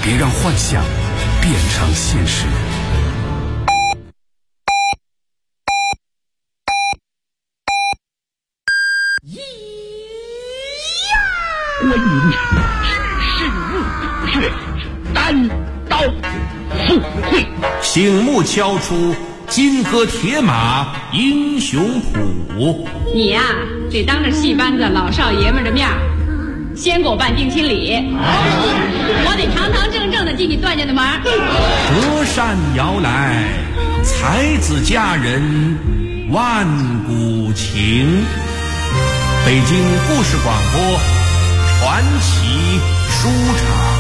别让幻想变成现实。 观音只是入穴，单刀赴会， 醒目敲出金戈铁马英雄谱。 你呀，得当着戏班子老少爷们的面先给我办定亲礼，我得堂堂正正的进你段家的门。 隔山摇来，才子佳人万古情。北京故事广播传奇书场。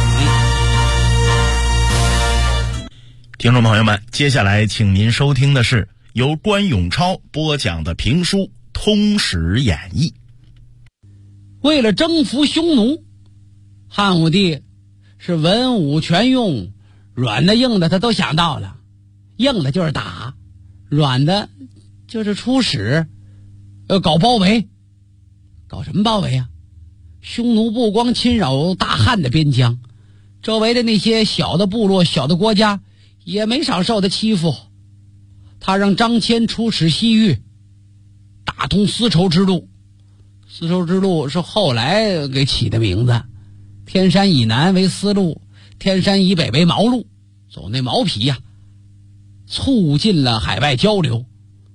听众朋友们，接下来请您收听的是由关永超播讲的评书《通史演义》。 为了征服匈奴，汉武帝是文武全用，软的硬的他都想到了。硬的就是打，软的就是出使，搞包围。搞什么包围啊？匈奴不光侵扰大汉的边疆，周围的那些小的部落、小的国家也没少受他欺负。他让张骞出使西域，打通丝绸之路。丝绸之路是后来给起的名字，天山以南为丝路，天山以北为毛路，走那毛皮呀，促进了海外交流。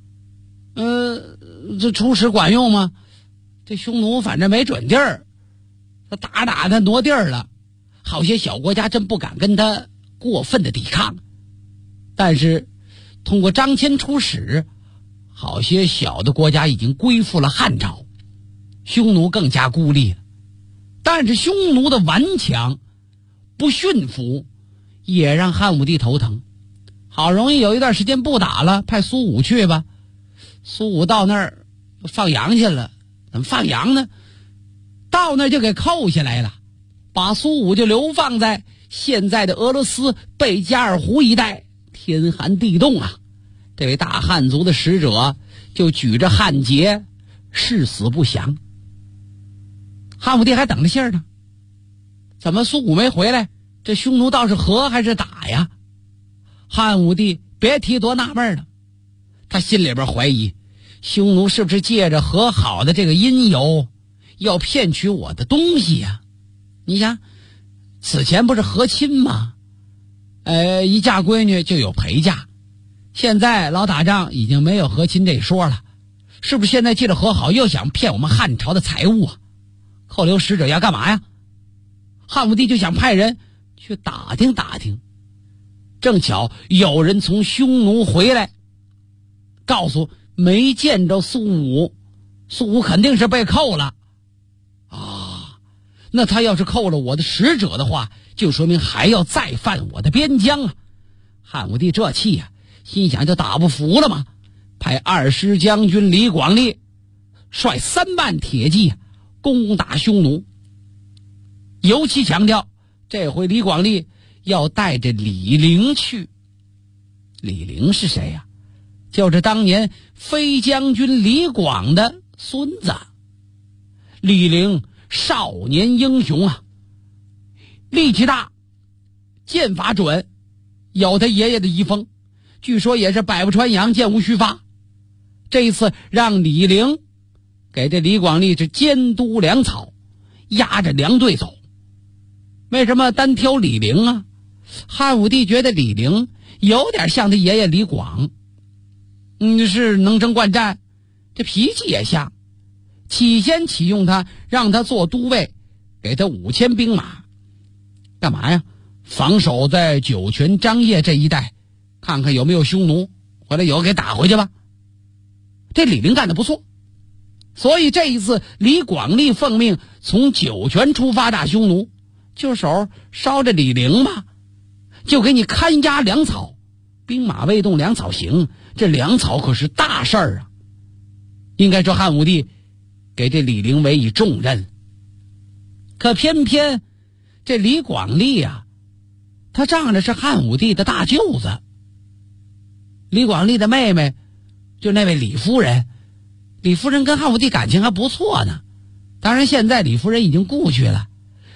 这出使管用吗？这匈奴反正没准地儿，他打他挪地儿了，好些小国家真不敢跟他过分的抵抗。但是通过张骞出使，好些小的国家已经归附了汉朝，匈奴更加孤立了。但是匈奴的顽强不驯服也让汉武帝头疼。好容易有一段时间不打了，派苏武去吧。苏武到那儿放羊去了，怎么放羊呢？到那儿就给扣下来了，把苏武就流放在现在的俄罗斯贝加尔湖一带。天寒地冻啊，这位大汉族的使者就举着汉节誓死不降。汉武帝还等着信儿呢，怎么苏武没回来？这匈奴倒是和还是打呀？汉武帝别提多纳闷了，他心里边怀疑匈奴是不是借着和好的这个因由要骗取我的东西呀？你想此前不是和亲吗？一嫁闺女就有陪嫁，现在老打仗已经没有和亲这说了，是不是现在借着和好又想骗我们汉朝的财物啊？扣留使者要干嘛呀？汉武帝就想派人去打听打听。正巧有人从匈奴回来，告诉没见着苏武，苏武肯定是被扣了啊。那他要是扣了我的使者的话，就说明还要再犯我的边疆啊。汉武帝这气啊，心想就打不服了嘛，派二师将军李广利率3万铁骑攻打匈奴。尤其强调这回李广利要带着李陵去。李陵是谁呀？就是当年飞将军李广的孙子。李陵少年英雄啊，力气大，剑法准，有他爷爷的遗风，据说也是百步穿杨，箭无虚发。这一次让李陵给这李广利是监督粮草，压着粮队走。为什么单挑李陵啊？汉武帝觉得李陵有点像他爷爷李广，是能征惯战，这脾气也像。起先启用他，让他做都尉，给他5000兵马，干嘛呀？防守在酒泉张掖这一带，看看有没有匈奴，回来有给打回去吧。这李陵干得不错，所以这一次李广利奉命从酒泉出发打匈奴，就手捎着李陵吧，就给你看押粮草。兵马未动，粮草行，这粮草可是大事儿啊。应该说汉武帝给这李陵委以重任。可偏偏这李广利啊，他仗着是汉武帝的大舅子。李广利的妹妹就那位李夫人，李夫人跟汉武帝感情还不错呢。当然现在李夫人已经故去了，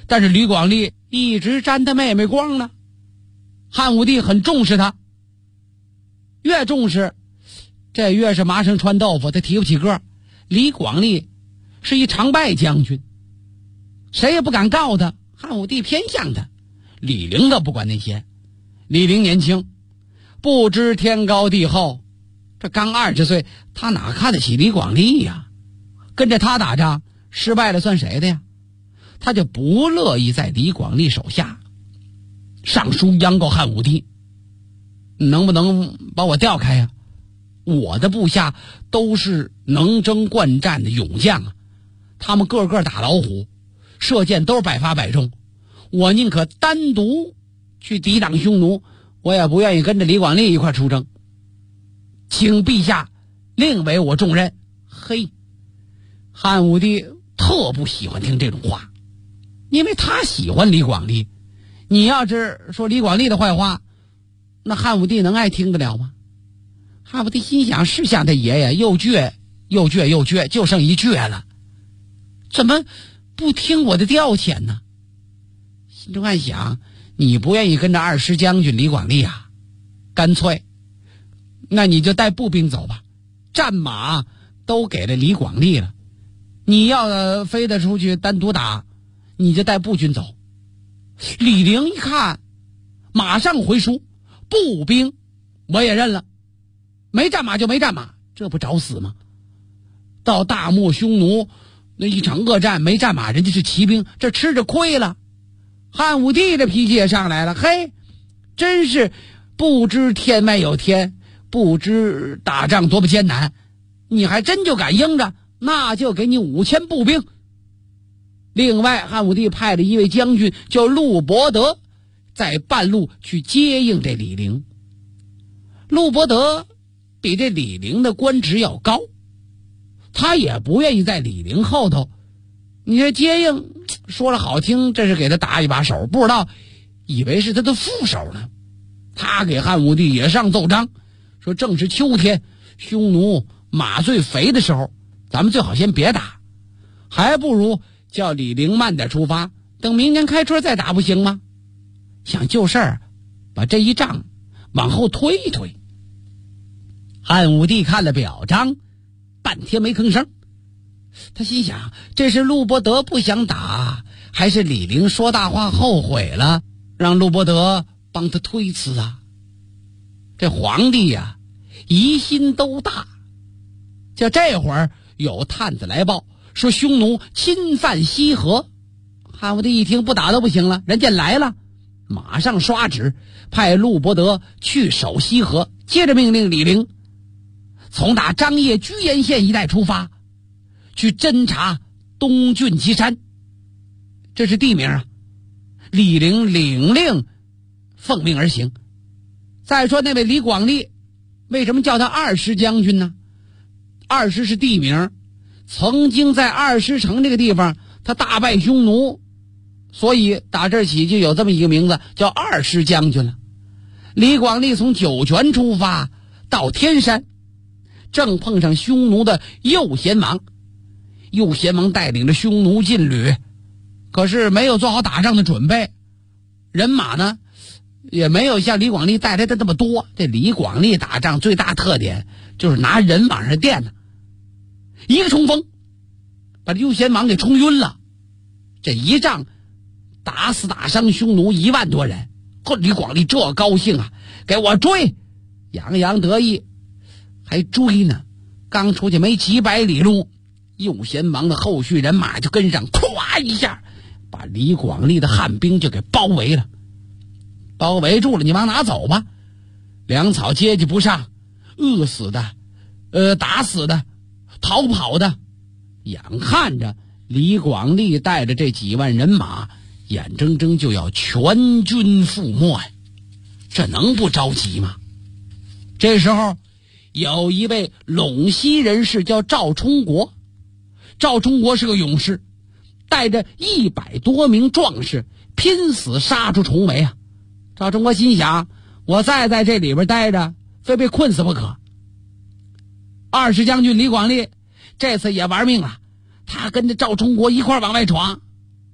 但是李广利一直沾他妹妹光呢。汉武帝很重视他，越重视这越是麻绳穿豆腐，他提不起个。李广利是一常败将军，谁也不敢告他，汉武帝偏向他。李陵倒不管那些，李陵年轻，不知天高地厚，这刚20岁，他哪看得起李广利呀？跟着他打仗失败了算谁的呀？他就不乐意在李广利手下，上书央告汉武帝，能不能把我调开呀？我的部下都是能征惯战的勇将啊，他们个个打老虎，射箭都是百发百中，我宁可单独去抵挡匈奴，我也不愿意跟着李广利一块出征，请陛下另为我重任。嘿，汉武帝特不喜欢听这种话，因为他喜欢李广利。你要是说李广利的坏话，那汉武帝能爱听得了吗？汉武帝心想，是像他爷爷又倔又倔又倔，就剩一倔了，怎么不听我的调遣呢？心中暗想，你不愿意跟着二师将军李广利啊，干脆那你就带步兵走吧，战马都给了李广利了，你要飞得出去单独打，你就带步军走。李陵一看，马上回书，步兵我也认了，没战马就没战马，这不找死吗？到大漠匈奴那一场恶战没战马，人家是骑兵，这吃着亏了。汉武帝的脾气也上来了，嘿，真是不知天外有天，不知打仗多么艰难，你还真就敢应着，那就给你5000步兵。另外汉武帝派了一位将军叫陆伯德，在半路去接应这李陵。陆伯德比这李陵的官职要高，他也不愿意在李陵后头，你这接应说了好听，这是给他打一把手，不知道以为是他的副手呢。他给汉武帝也上奏章，说正是秋天，匈奴马最肥的时候，咱们最好先别打，还不如叫李陵慢点出发，等明年开春再打不行吗？想就事儿把这一仗往后推一推。汉武帝看了表彰，半天没吭声。他心想，这是陆伯德不想打，还是李陵说大话后悔了，让陆伯德帮他推辞啊？这皇帝呀，疑心都大。就这会儿有探子来报，说匈奴侵犯西河。汉武帝一听，不打都不行了，人家来了，马上刷旨派陆伯德去守西河，接着命令李陵从打张掖居延县一带出发，去侦察东郡岐山，这是地名啊。李陵领令奉命而行。再说那位李广利，为什么叫他二师将军呢？二师是地名，曾经在二师城这个地方他大败匈奴，所以打这儿起就有这么一个名字，叫二师将军了。李广利从酒泉出发到天山，正碰上匈奴的右贤王。右贤王带领着匈奴劲旅，可是没有做好打仗的准备，人马呢也没有像李广利带来的那么多。这李广利打仗最大特点就是拿人往上垫呢，一个冲锋把右贤王给冲晕了。这一仗打死打伤匈奴1万多人，李广利这高兴啊，给我追，洋洋得意，还追呢。刚出去没几百里路，右贤王的后续人马就跟上，咵一下把李广利的汉兵就给包围了。包围住了，你往哪走吧？粮草接济不上，饿死的，打死的，逃跑的，眼看着李广利带着这几万人马眼睁睁就要全军覆没呀，这能不着急吗？这时候有一位陇西人士叫赵充国，赵充国是个勇士，带着100多名壮士拼死杀出重围啊！赵充国心想，我再在这里边待着，非被困死不可。二师将军李广利这次也玩命了，他跟着赵充国一块往外闯。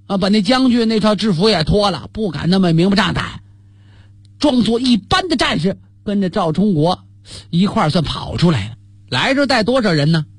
把那将军那套制服也脱了，不敢那么明目张胆，装作一般的战士，跟着赵充国一块儿算跑出来了。来这带多少人呢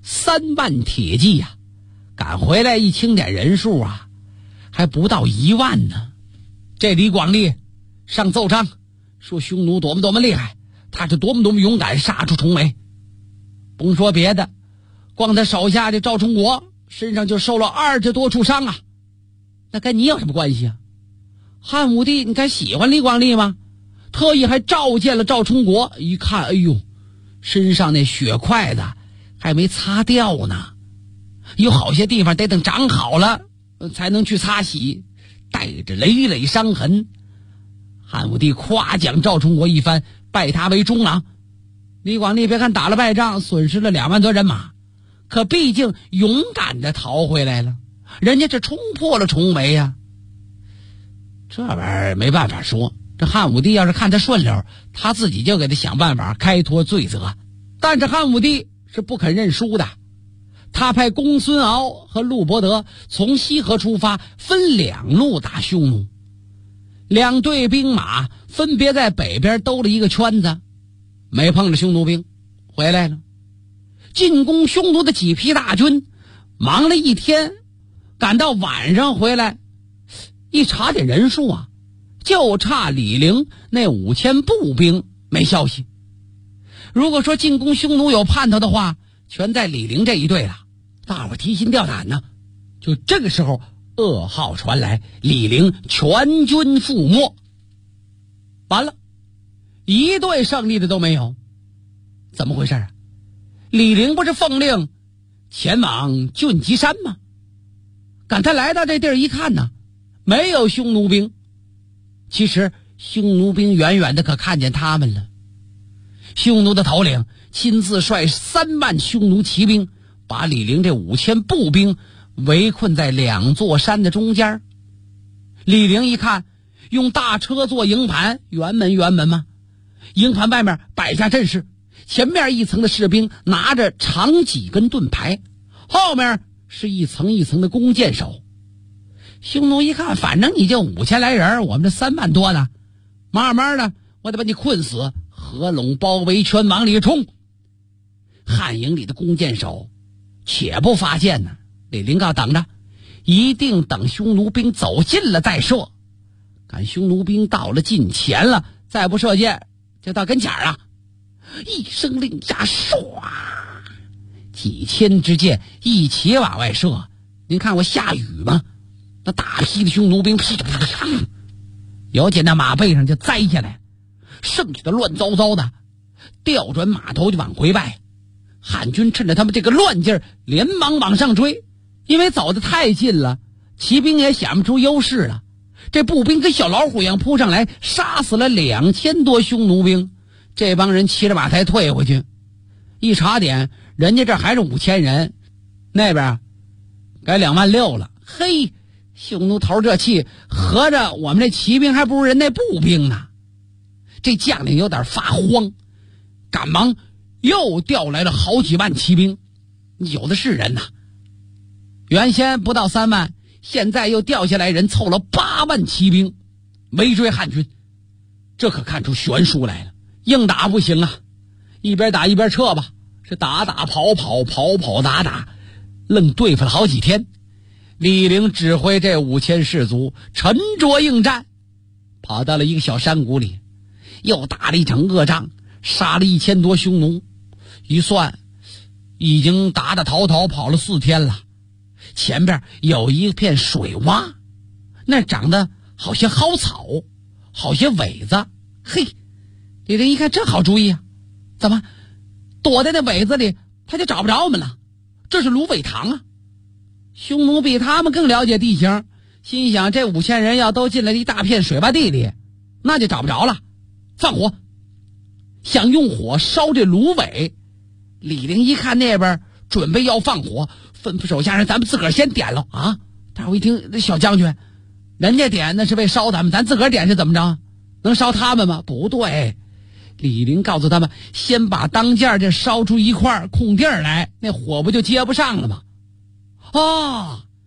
？3万铁骑呀，赶回来一清点人数啊，还不到1万呢。这李广利上奏章说匈奴多么多么厉害，他是多么多么勇敢，杀出重围。甭说别的，光他手下这赵充国身上就受了20多处伤啊，那跟你有什么关系啊？汉武帝你敢喜欢李广利吗？特意还召见了赵充国，一看，哎呦，身上那血块子还没擦掉呢，有好些地方得等长好了才能去擦洗，带着累累伤痕。汉武帝夸奖赵充国一番，拜他为中郎。李广利别看打了败仗，损失了2万多人马，可毕竟勇敢的逃回来了，人家这冲破了重围呀。这玩意儿没办法说，这汉武帝要是看他顺溜，他自己就给他想办法开脱罪责。但是汉武帝是不肯认输的，他派公孙敖和陆伯德从西河出发，分2路打匈奴。2队兵马分别在北边兜了一个圈子，没碰着匈奴兵，回来了。进攻匈奴的几批大军忙了一天，赶到晚上回来，一查点人数啊，就差李陵那5000步兵没消息。如果说进攻匈奴有盼头的话，全在李陵这一队了，大伙提心吊胆呢。就这个时候，噩耗传来，李陵全军覆没。完了，一队胜利的都没有。怎么回事啊？李陵不是奉令前往俊吉山吗？赶他来到这地儿一看呢，没有匈奴兵。其实匈奴兵远远的可看见他们了。匈奴的头领亲自率3万匈奴骑兵，把李陵这5000步兵围困在2座山的中间。李陵一看，用大车做营盘，辕门嘛，营盘外面摆下阵势，前面一层的士兵拿着长戟跟盾牌，后面是一层一层的弓箭手。匈奴一看，反正你就5000来人，我们这3万多呢，慢慢的我得把你困死，合拢包围圈往里冲。汉营里的弓箭手且不发箭呢，李陵告等着，一定等匈奴兵走近了再射。赶匈奴兵到了近前了，再不射箭就到跟前了。一声令下，唰，几千支箭一起往外射。您看我下雨吗？那大批的匈奴兵噼里啪啦，有捡到马背上就栽下来，剩下的乱糟糟的，调转马头就往回败。汉军趁着他们这个乱劲儿，连忙往上追，因为走得太近了，骑兵也显不出优势了。这步兵跟小老虎一样扑上来，杀死了2000多匈奴兵。这帮人骑着马才退回去，一查点，人家这还是5000人，那边该2万6了。嘿，匈奴头这气，合着我们这骑兵还不如人那步兵呢。这将领有点发慌，赶忙又调来了好几万骑兵，有的是人呐。原先不到3万，现在又调下来人，凑了8万骑兵围追汉军。这可看出悬殊来了，硬打不行啊，一边打一边撤吧，是打打跑跑，跑跑打打，愣对付了好几天。李陵指挥这5000士卒沉着应战，跑到了一个小山谷里，又打了一场恶仗，杀了1000多匈奴。一算，已经打打逃逃跑了4天了。前边有一片水洼，那长得好些蒿草，好些苇子。嘿，李陵一看这好主意啊，怎么躲在那苇子里他就找不着我们了？这是芦苇塘啊。匈奴比他们更了解地形，心想这5000人要都进来一大片水洼地里，那就找不着了。放火，想用火烧这芦苇。李陵一看那边准备要放火，吩咐手下人咱们自个儿先点了啊！大伙一听，小将军，人家点那是为烧咱们，咱自个儿点是怎么着？能烧他们吗？不对，李陵告诉他们，先把当间这烧出一块空地儿来，那火不就接不上了吗？啊，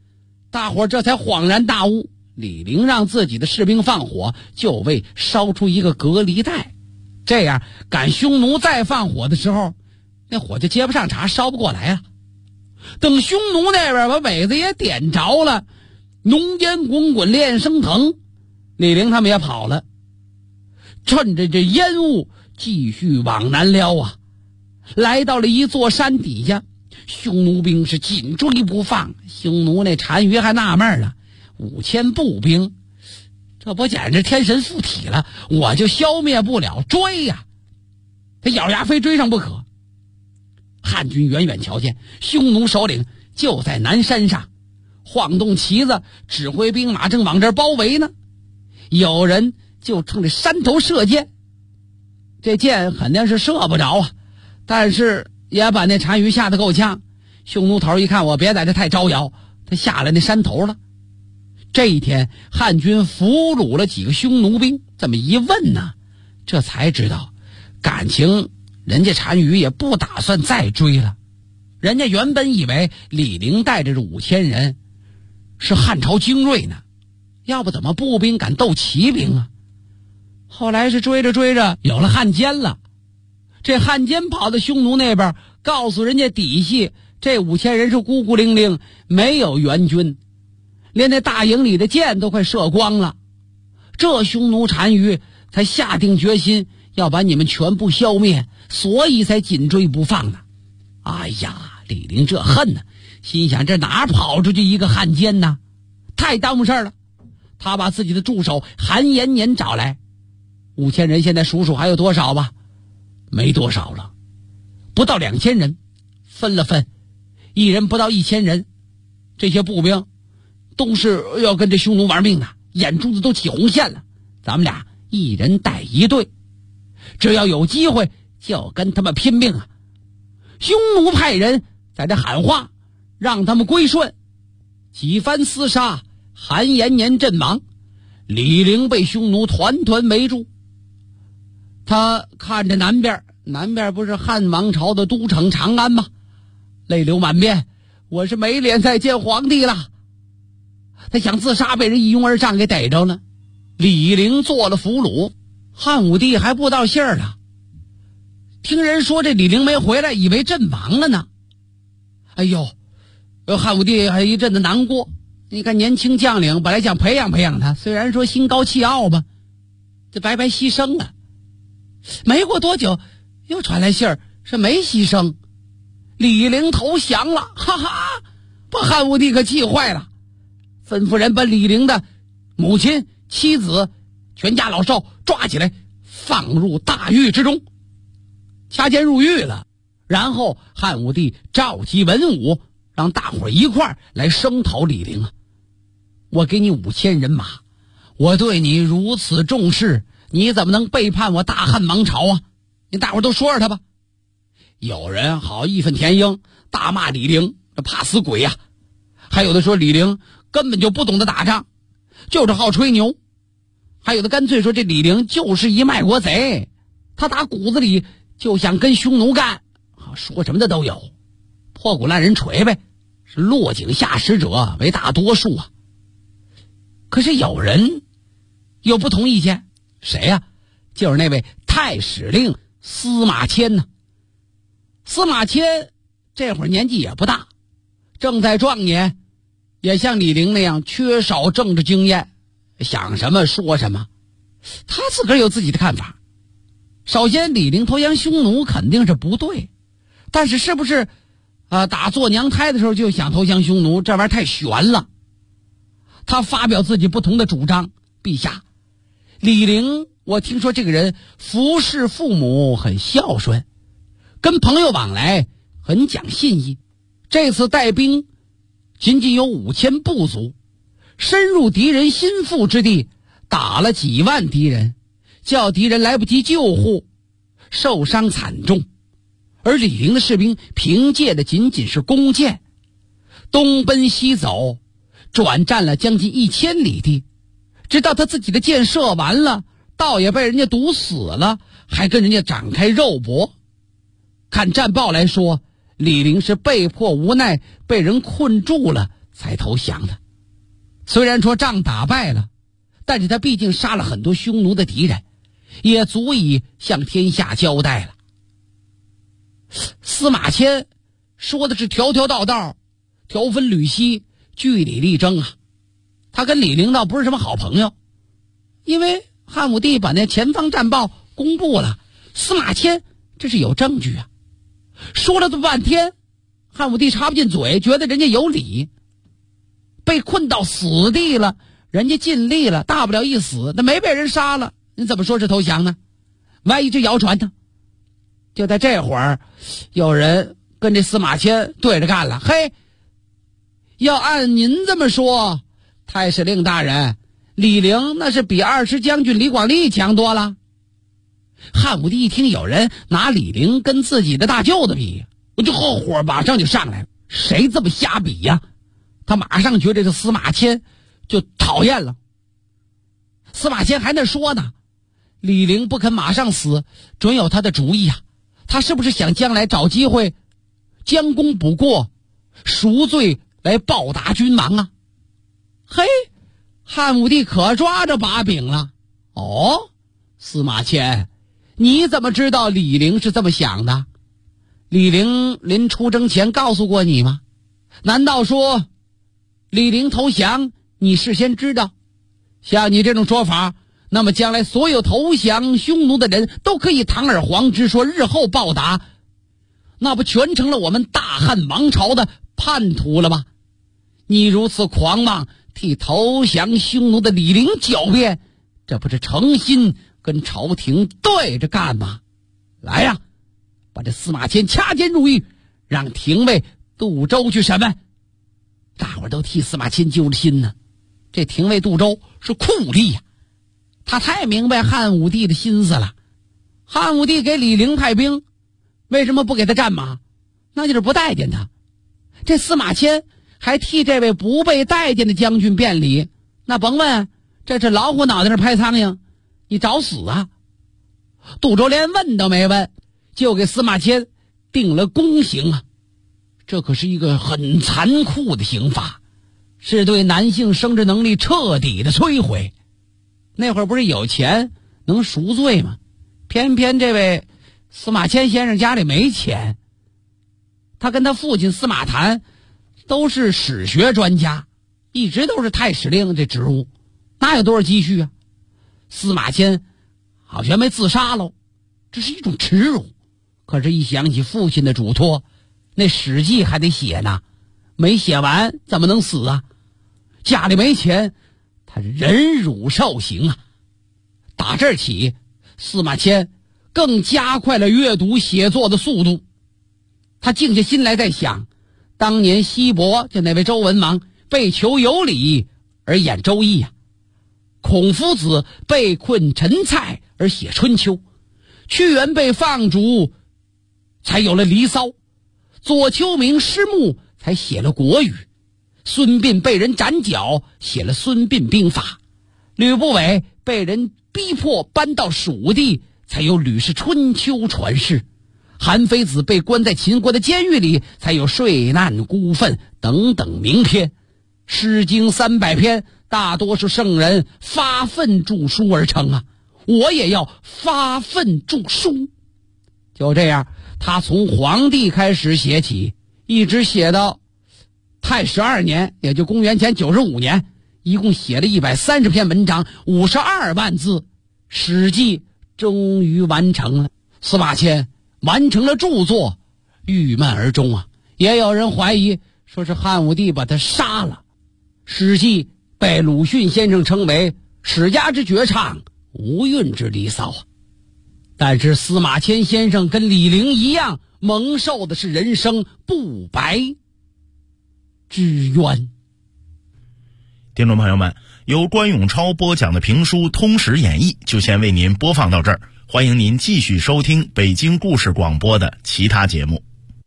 大伙这才恍然大悟，李陵让自己的士兵放火，就为烧出一个隔离带，这样赶匈奴再放火的时候，那火就接不上茬，烧不过来了。等匈奴那边把尾子也点着了，浓烟滚滚，烈焰升腾，李陵他们也跑了，趁着这烟雾继续往南撩啊，来到了一座山底下，匈奴兵是紧追不放。匈奴那单于还纳闷了，5000步兵，这不简直天神附体了，我就消灭不了，追呀！他咬牙非追上不可。汉军远远瞧见匈奴首领就在南山上，晃动旗子，指挥兵马正往这儿包围呢。有人就冲着山头射箭，这箭肯定是射不着啊，但是也把那单于吓得够呛。匈奴头一看，我别在这太招摇，他下来那山头了。这一天汉军俘虏了几个匈奴兵，这么一问呢，这才知道感情人家单于也不打算再追了。人家原本以为李陵带着这5000人是汉朝精锐呢，要不怎么步兵敢斗骑兵啊？后来是追着追着有了汉奸了，这汉奸跑到匈奴那边，告诉人家底细，这5000人是孤孤零零，没有援军，连那大营里的箭都快射光了。这匈奴单于才下定决心要把你们全部消灭，所以才紧追不放呢。哎呀，李陵这恨呢，心想这哪跑出去一个汉奸呢？太耽误事儿了。他把自己的助手韩延年找来，5000人现在数数还有多少吧？没多少了，不到2000人，分了分，一人不到1000人。这些步兵都是要跟这匈奴玩命的，眼珠子都起红线了。咱们俩一人带一队，只要有机会就跟他们拼命啊！匈奴派人在这喊话，让他们归顺。几番厮杀，韩延年阵亡，李陵被匈奴团团围住。他看着南边不是汉王朝的都城长安吗？泪流满面，我是没脸再见皇帝了。他想自杀，被人一拥而上给逮着了。李陵做了俘虏，汉武帝还不到信儿呢。听人说这李陵没回来，以为阵亡了呢。哎呦，汉武帝还一阵子难过。你看年轻将领本来想培养培养他，虽然说心高气傲吧，这白白牺牲了。没过多久又传来信儿，是没牺牲，李陵投降了。哈哈，把汉武帝可气坏了，吩咐人把李陵的母亲妻子全家老少抓起来，放入大狱之中，掐尖入狱了。然后汉武帝召集文武，让大伙一块儿来声讨李陵啊！我给你5000人马，我对你如此重视，你怎么能背叛我大汉王朝啊？你大伙都说说他吧。有人好义愤填膺，大骂李陵这怕死鬼呀！还有的说李陵根本就不懂得打仗，就是好吹牛。还有的干脆说这李陵就是一卖国贼，他打骨子里就想跟匈奴干，说什么的都有，破鼓烂人锤呗，是落井下石者为大多数啊。可是有人有不同意见，谁呀？就是那位太史令司马迁呢。司马迁这会儿年纪也不大，正在壮年，也像李陵那样缺少政治经验，想什么说什么。他自个儿有自己的看法。首先李陵投降匈奴肯定是不对，但是是不是打做娘胎的时候就想投降匈奴，这玩意儿太悬了。他发表自己不同的主张。陛下，李陵我听说这个人服侍父母很孝顺，跟朋友往来很讲信义，这次带兵仅仅有5000部族，深入敌人心腹之地，打了几万敌人，叫敌人来不及救护，受伤惨重。而李陵的士兵凭借的仅仅是弓箭，东奔西走，转战了将近1000里地，直到他自己的箭射完了，道也被人家毒死了，还跟人家展开肉搏。看战报来说，李陵是被迫无奈被人困住了才投降的。 虽然说仗打败了，但是他毕竟杀了很多匈奴的敌人，也足以向天下交代了。司马迁说的是条条道道，条分缕析，据理力争啊。他跟李陵倒不是什么好朋友，因为汉武帝把那前方战报公布了，司马迁这是有证据啊。说了这么半天，汉武帝插不进嘴，觉得人家有理，被困到死地了，人家尽力了，大不了一死，那没被人杀了，你怎么说是投降呢？万一这谣传呢？就在这会儿，有人跟这司马迁对着干了。嘿，要按您这么说，太史令大人，李陵那是比20将军李广利强多了。汉武帝一听有人拿李陵跟自己的大舅子比，我就后火马上就上来了，谁这么瞎比呀？他马上觉得这司马迁就讨厌了。司马迁还在说呢，李陵不肯马上死，准有他的主意啊。他是不是想将来找机会将功补过，赎罪来报答君王啊？嘿，汉武帝可抓着把柄了。哦，司马迁，你怎么知道李陵是这么想的？李陵临出征前告诉过你吗？难道说李陵投降你事先知道？像你这种说法，那么将来所有投降匈奴的人都可以堂而皇之说日后报答，那不全成了我们大汉王朝的叛徒了吗？你如此狂妄，替投降匈奴的李陵狡辩，这不是诚心跟朝廷对着干吗？来呀，把这司马迁掐尖入狱，让廷尉杜周去审问。大伙儿都替司马迁揪着心呢。这廷尉杜周是酷吏呀，他太明白汉武帝的心思了。汉武帝给李陵派兵，为什么不给他战马？那就是不待见他。这司马迁还替这位不被待见的将军辩理，那甭问，这是老虎脑袋上拍苍蝇，你找死啊！杜周连问都没问，就给司马迁定了宫刑啊！这可是一个很残酷的刑罚，是对男性生殖能力彻底的摧毁。那会儿不是有钱能赎罪吗？偏偏这位司马迁先生家里没钱，他跟他父亲司马谈都是史学专家，一直都是太史令这职务，哪有多少积蓄啊？司马迁好像没自杀喽，这是一种耻辱。可是一想起父亲的嘱托，那史记还得写呢，没写完怎么能死啊？家里没钱，他忍辱受刑啊。打这儿起，司马迁更加快了阅读写作的速度。他静下心来在想，当年西伯就那位周文王被囚有礼而演周易啊，孔夫子被困陈蔡而写春秋，屈原被放逐才有了离骚，左丘明失墓才写了国语，孙膑被人斩脚写了孙膑兵法，吕不韦被人逼迫搬到蜀地才有吕氏春秋传世，韩非子被关在秦国的监狱里才有睡难孤愤等等名篇。诗经300篇大多是圣人发愤著书而成啊，我也要发愤著书。就这样，他从皇帝开始写起，一直写到太史2年，也就公元前95年，一共写了130篇文章，52万字，史记终于完成了。司马迁完成了著作，郁闷而终啊！也有人怀疑说是汉武帝把他杀了。史记被鲁迅先生称为史家之绝唱，无韵之离骚啊。但是司马迁先生跟李陵一样，蒙受的是人生不白之冤。 听众朋友们，由关永超播讲的评书《通史演义》就先为您播放到这儿，欢迎您继续收听北京故事广播的其他节目。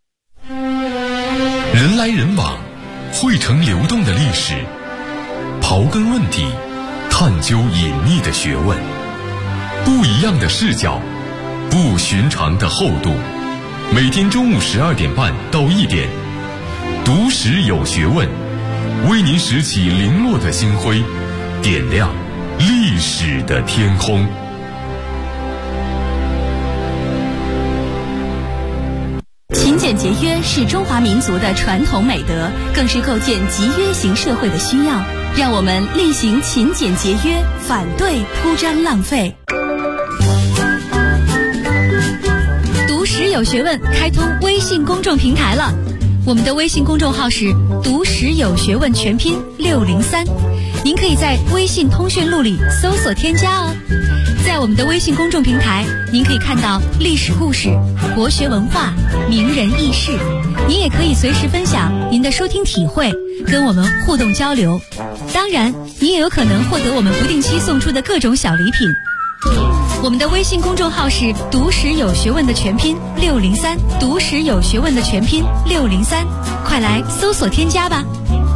人来人往，汇成流动的历史，刨根问底，探究隐秘的学问，不一样的视角，不寻常的厚度。每天中午12点半到1点，读史有学问， 为您拾起零落的星辉，点亮历史的天空。 勤俭节约是中华民族的传统美德，更是构建集约型社会的需要。让我们厉行勤俭节约，反对铺张浪费。读史有学问开通微信公众平台了，我们的微信公众号是读史有学问全拼603，您可以在微信通讯录里搜索添加哦。在我们的微信公众平台，您可以看到历史故事、国学文化、名人轶事，您也可以随时分享您的收听体会，跟我们互动交流。当然，您也有可能获得我们不定期送出的各种小礼品。我们的微信公众号是读史有学问的全拼603，读史有学问的全拼603，快来搜索添加吧。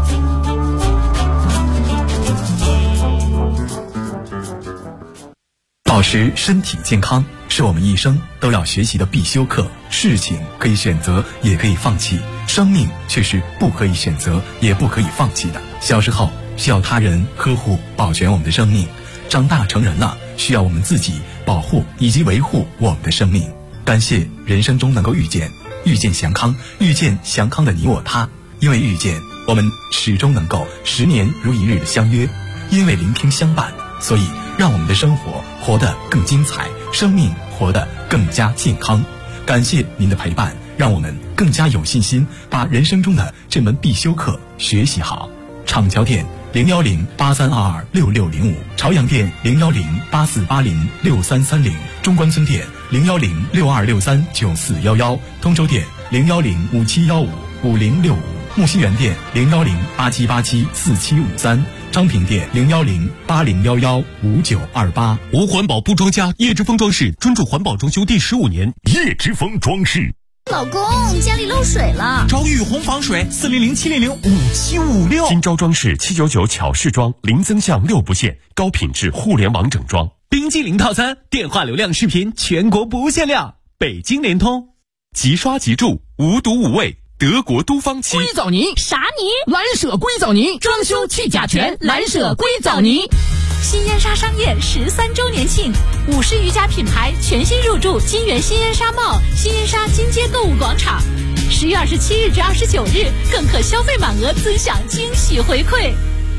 保持身体健康是我们一生都要学习的必修课。事情可以选择，也可以放弃，生命却是不可以选择，也不可以放弃的。小时候需要他人呵护保全我们的生命，长大成人了需要我们自己保护以及维护我们的生命。感谢人生中能够遇见祥康，遇见祥康的你我他。因为遇见，我们始终能够10年如一日的相约；因为聆听相伴，所以让我们的生活活得更精彩，生命活得更加健康。感谢您的陪伴，让我们更加有信心把人生中的这门必修课学习好。厂桥店01083226605，朝阳店01084806330，中关村店01062639411，通州店01057155065，木樨园店01087874753，昌平店01080115928。 无环保不装家，叶之峰装饰专注环保装修第15年。 叶之峰装饰。 老公，家里漏水了， 找雨虹防水，400705756。 金招装饰799巧饰装，零增项6不限，高品质互联网整装。 冰激凌套餐，电话流量视频全国不限量，北京联通。 即刷即住，无毒无味，德国都芳漆。 硅藻泥啥泥？ 蓝舍硅藻泥，装修去甲醛，蓝舍硅藻泥。 新燕莎商业13周年庆，50余家品牌全新入驻金源新燕莎茂、新燕莎金街购物广场。10月27日至29日，更可消费满额尊享惊喜回馈。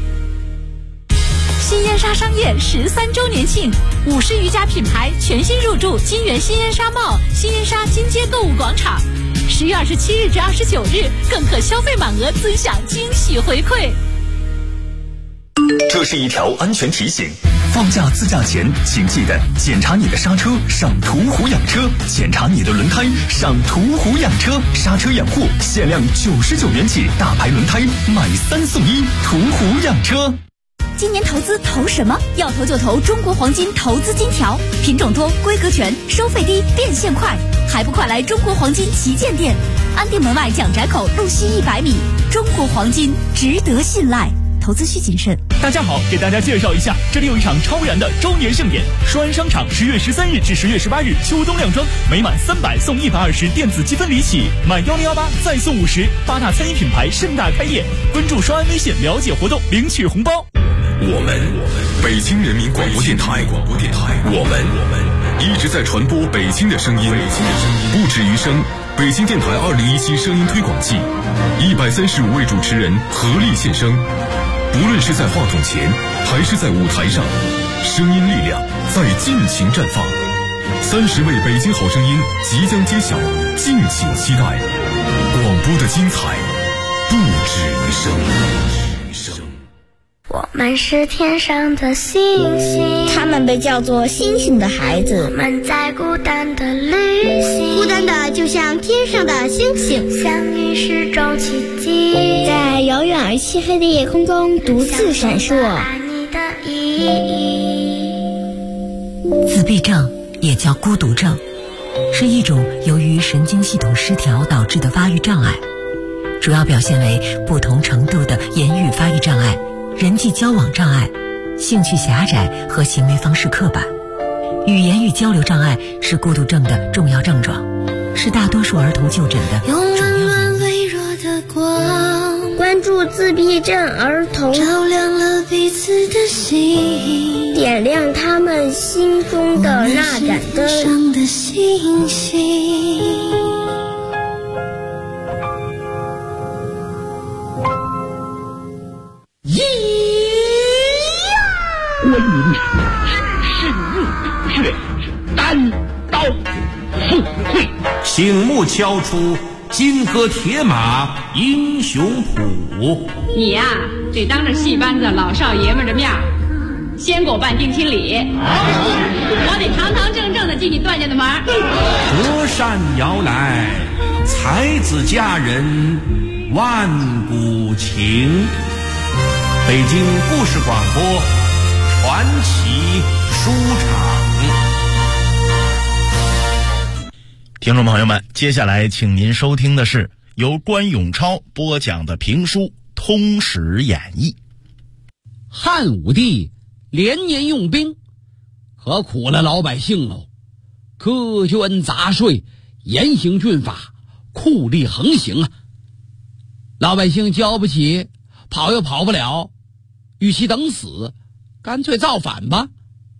新燕莎商业13周年庆，50余家品牌全新入驻金源新燕莎茂、新燕莎金街购物广场。10月27日至29日，更可消费满额尊享惊喜回馈。 这是一条安全提醒，放假自驾前请记得检查你的刹车，上途虎养车；检查你的轮胎，上途虎养车。刹车养护限量99元起，大牌轮胎买3送1，途虎养车。 今年投资投什么？要投就投中国黄金投资金条，品种多，规格全，收费低，变现快，还不快来中国黄金旗舰店，安定门外蒋宅口路西100米。中国黄金值得信赖，投资需谨慎。 大家好，给大家介绍一下，这里有一场超燃的周年盛典，双安商场10月13日至10月18日秋冬靓装，每满300送120电子积分礼起，满1018再送50，8大餐饮品牌盛大开业。关注双安微信了解活动，领取红包。 我们北京人民广播电台，我们一直在传播北京的声音，不止于声。北京电台2017声音推广季，135位主持人合力献声，不论是在话筒前还是在舞台上，声音力量在尽情绽放。30位北京好声音即将揭晓，敬请期待。广播的精彩不止于声。 我们是天上的星星， 他们被叫做星星的孩子。 我们在孤单的旅行， 孤单的就像天上的星星， 相遇是种奇迹， 在遥远而漆黑的夜空中独自闪烁。 爱你的意义。 自闭症也叫孤独症，是一种由于神经系统失调导致的发育障碍，主要表现为不同程度的言语发育障碍、人际交往障碍、兴趣狭窄和行为方式刻板。语言与交流障碍是孤独症的重要症状，是大多数儿童就诊的主要原因。 关注助自闭症儿童， 照亮了彼此的心， 点亮他们心中的那盏灯。 上的星星。 观音神武学，单刀赴会， 醒目敲出金戈铁马英雄谱。 你呀，得当着戏班子老少爷们的面先给我办定亲礼，我得堂堂正正的进你段家的门。 隔山摇来，才子佳人万古情。北京故事广播传奇书场。 听众朋友们，接下来请您收听的是由关永超播讲的评书《通史演义》。 汉武帝连年用兵，可苦了老百姓喽。苛捐杂税，严刑峻法，酷吏横行啊！老百姓交不起，跑又跑不了，与其等死，干脆造反吧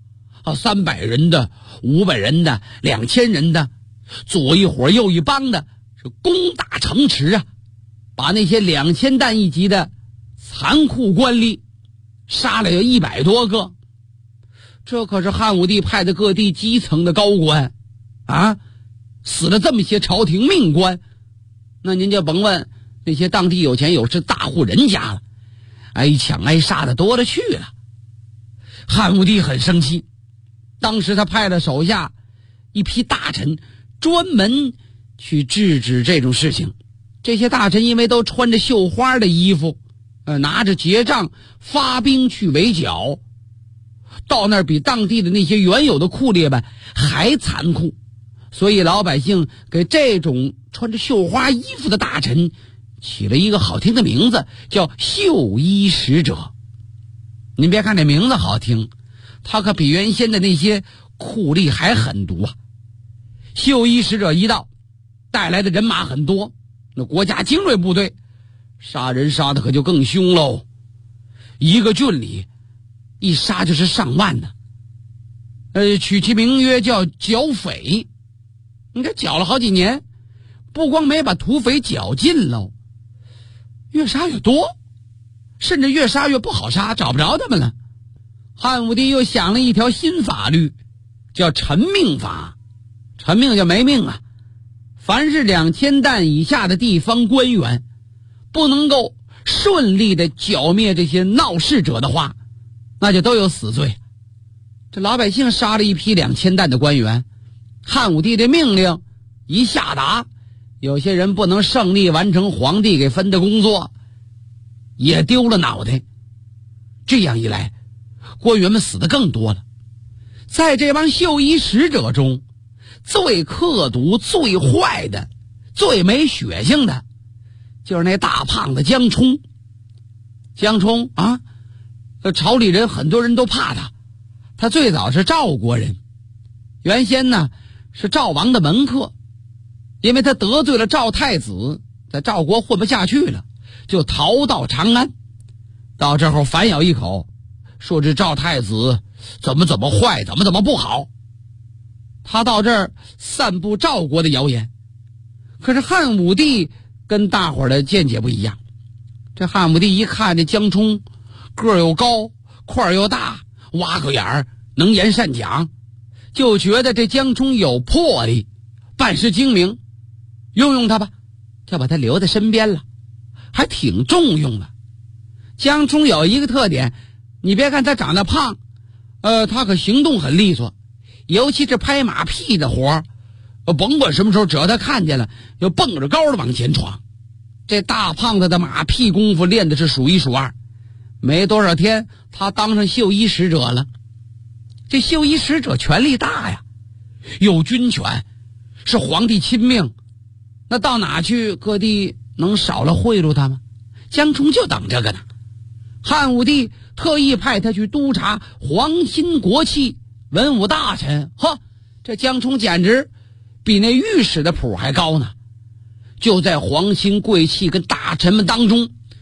！300人的、500人的、2000人的，左一伙右一帮的，是攻打城池啊！把那些2000担一级的残酷官吏杀了有100多个。这可是汉武帝派的各地基层的高官啊，死了这么些朝廷命官，那您就甭问那些当地有钱有势大户人家了，挨抢挨杀的多了去了。汉武帝很生气，当时他派了手下一批大臣专门去制止这种事情。这些大臣因为都穿着绣花的衣服，拿着结杖发兵去围剿，到那儿比当地的那些原有的酷吏们还残酷，所以老百姓给这种穿着绣花衣服的大臣起了一个好听的名字，叫绣衣使者。您别看这名字好听，他可比原先的那些酷吏还狠毒啊！绣衣使者一到，带来的人马很多，那国家精锐部队杀人杀的可就更凶喽。一个郡里一杀就是上万的，取其名曰叫剿匪。你看剿了好几年，不光没把土匪剿尽喽，越杀越多，甚至越杀越不好杀，找不着他们了。汉武帝又想了一条新法律，叫臣命法。臣命就没命啊，凡是2000担以下的地方官员不能够顺利的剿灭这些闹事者的话，那就都有死罪。这老百姓杀了一批2000担的官员，汉武帝的命令一下达，有些人不能胜利完成皇帝给分的工作，也丢了脑袋。这样一来，官员们死得更多了。在这帮绣衣使者中，最刻毒、最坏的、最没血性的，就是那大胖子江充。江充啊，朝里人很多人都怕他。他最早是赵国人，原先呢是赵王的门客，因为他得罪了赵太子，在赵国混不下去了，就逃到长安。到这后反咬一口，说这赵太子怎么坏，怎么不好。他到这儿散布赵国的谣言。可是汉武帝跟大伙儿的见解不一样。这汉武帝一看这江充个儿又高，块儿又大，挖个眼儿，能言善讲，就觉得这江充有魄力，办事精明，用他吧，就把他留在身边了，还挺重用的。江充有一个特点，你别看他长得胖，他可行动很利索，尤其是拍马屁的活儿，甭管什么时候，只要他看见了，就蹦着高的往前闯。这大胖子的马屁功夫练的是数一数二，没多少天，他当上绣衣使者了。这绣衣使者权力大呀，有军权，是皇帝亲命，那到哪去各地能少了贿赂他吗？江充就等这个呢。汉武帝特意派他去督察皇亲国戚、文武大臣。呵，这江充简直比那御史的谱还高呢。就在皇亲贵戚跟大臣们当中，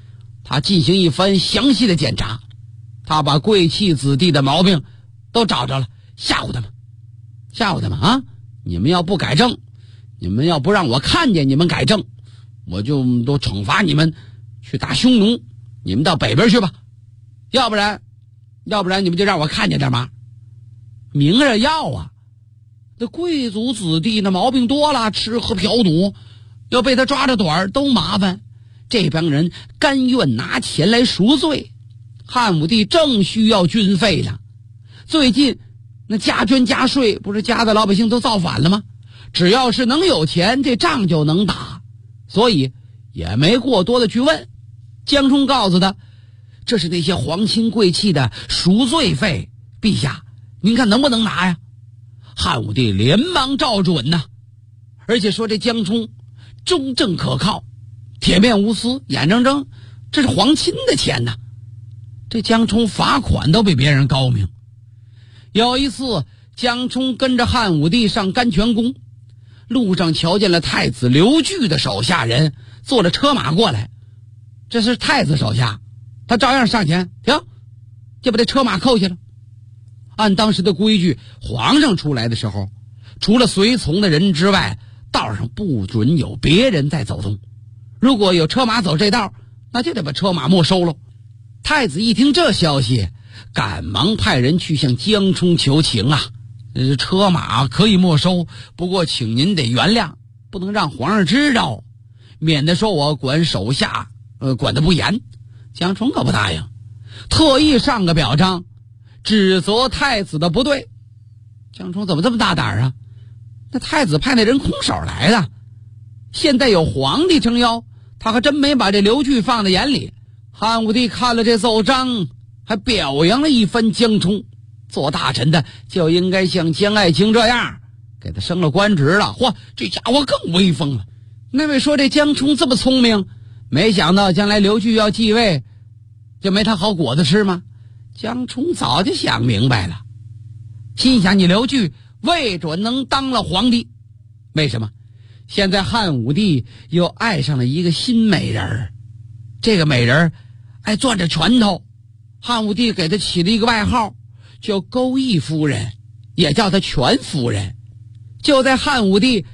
他进行一番详细的检查，他把贵戚子弟的毛病都找着了，吓唬他们啊！你们要不改正，你们要不让我看见你们改正，我就都惩罚你们去打匈奴，你们到北边去吧，要不然你们就让我看见点嘛。明着要啊，这贵族子弟那毛病多了，吃喝嫖赌，要被他抓着短儿都麻烦。这帮人甘愿拿钱来赎罪。汉武帝正需要军费了，最近那加捐加税不是加的老百姓都造反了吗？只要是能有钱，这仗就能打，所以也没过多的去问。江充告诉他，这是那些皇亲贵戚的赎罪费，陛下您看能不能拿呀？汉武帝连忙照准呐，而且说这江充忠正可靠，铁面无私，眼睁睁这是皇亲的钱呐。这江充罚款都比别人高明。有一次江充跟着汉武帝上甘泉宫，路上瞧见了太子刘据的手下人坐着车马过来，这是太子手下，他照样上前停，就把这车马扣下了。按当时的规矩，皇上出来的时候，除了随从的人之外，道上不准有别人再走动，如果有车马走这道，那就得把车马没收了。太子一听这消息，赶忙派人去向江充求情啊，车马可以没收，不过请您得原谅，不能让皇上知道，免得说我管手下管得不严。江充可不答应，特意上个表彰，指责太子的不对。江充怎么这么大胆啊？那太子派那人空手来的，现在有皇帝撑腰，他还真没把这刘据放在眼里。汉武帝看了这奏章，还表扬了一番江充，做大臣的就应该像江爱卿这样，给他升了官职了。嚯，这家伙更威风了。那位说这江充这么聪明，没想到将来刘据要继位，就没他好果子吃吗？江充早就想明白了，心想你刘据未准能当了皇帝。为什么？现在汉武帝又爱上了一个新美人，这个美人爱攥着拳头，汉武帝给她起了一个外号叫钩弋夫人，也叫她全夫人。就在汉武帝